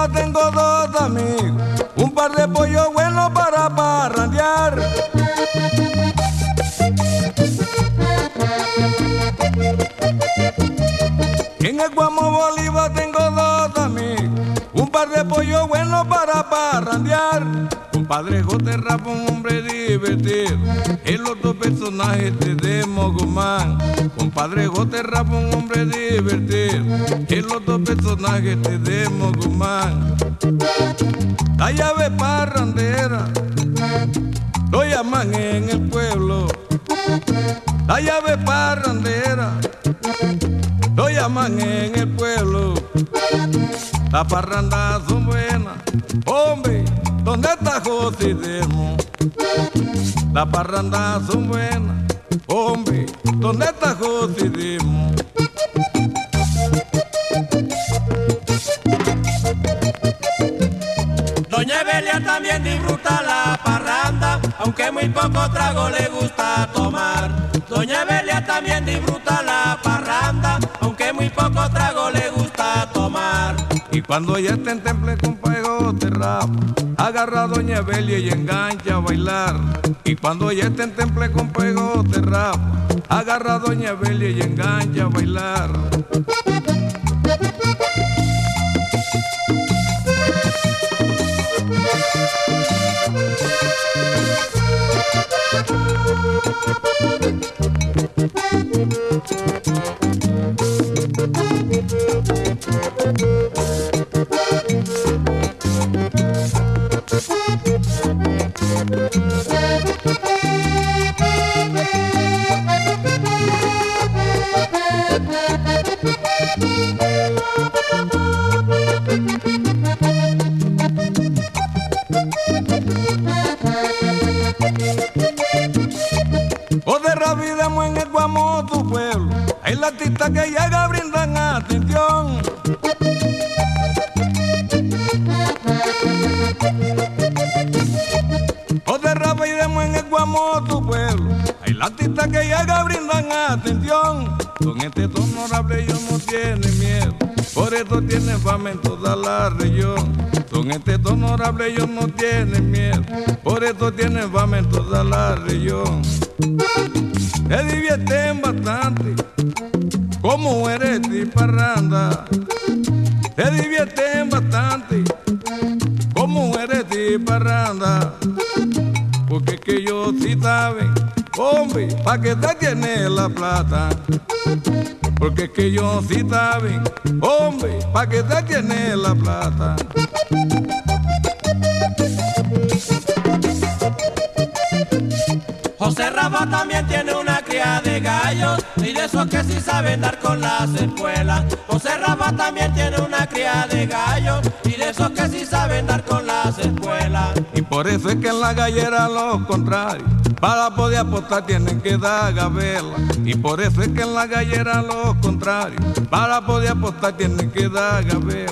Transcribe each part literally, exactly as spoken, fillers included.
Bolívar tengo dos amigos, un par de pollos buenos para parrandear. En el Guamo Bolívar tengo dos amigos, un par de pollos buenos para parrandear. Compadre Jote Rafa, un hombre divertido, el otro personaje este de Mogomán. Compadre Jote Rafa, un hombre divertido, el otro personaje este de Mogomán. La llave parrandera lo llaman en el pueblo, la llave parrandera lo llaman en el pueblo. Las parrandas son buenas, hombre, ¿dónde está José Demo? Las parrandas son buenas, hombre, ¿dónde está José Demo? Doña Evelia también disfruta la parranda, aunque muy poco trago le gusta tomar. Doña Evelia también disfruta la parranda, aunque muy poco trago le gusta tomar. Y cuando ella está en temple con Jote Rafa, agarra a Doña Evelia y engancha a bailar. Y cuando ella está en temple con Jote Rafa, agarra a Doña Evelia y engancha a bailar. Jote Rafa y Demo en el Guamo, tu pueblo, hay la artistas que llega brindan atención. Jote Rafa y Demo en el Guamo, tu pueblo, hay la artistas que llega brindan atención. Con este honorable ellos no tienen miedo, por eso tienen fama en toda la región. Con este honorable ellos no tienen miedo, por eso tienen fama en toda la región. Se divierten bastante, como eres de parranda. Se divierten bastante, como eres de parranda. Porque es que ellos sí saben, hombre, pa' que te tiene la plata. Porque es que ellos sí saben, hombre, pa' que te tiene la plata. José Rafa también tiene una cría de gallos, y de esos que sí saben dar con las espuelas. José Rafa también tiene una cría de gallos, y de esos que sí saben dar con las espuelas. Y por eso es que en la gallera los contrarios, para poder apostar tienen que dar gabela. Y por eso es que en la gallera los contrarios, para poder apostar tienen que dar gabela.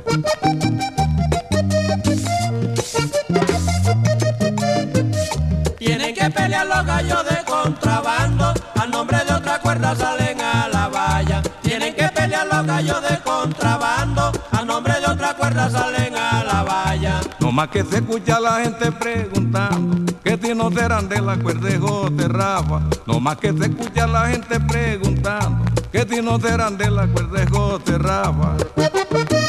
Tienen que pelear los gallos de contrabando, al nombre de otra cuerda salen a la valla. Tienen que pelear los gallos de contrabando, al nombre de otra cuerda salen a la valla. No más que se escucha la gente preguntando que si no serán de la cuerda de Jote Rafa. No más que se escucha la gente preguntando que si no serán de la cuerda de Jote Rafa.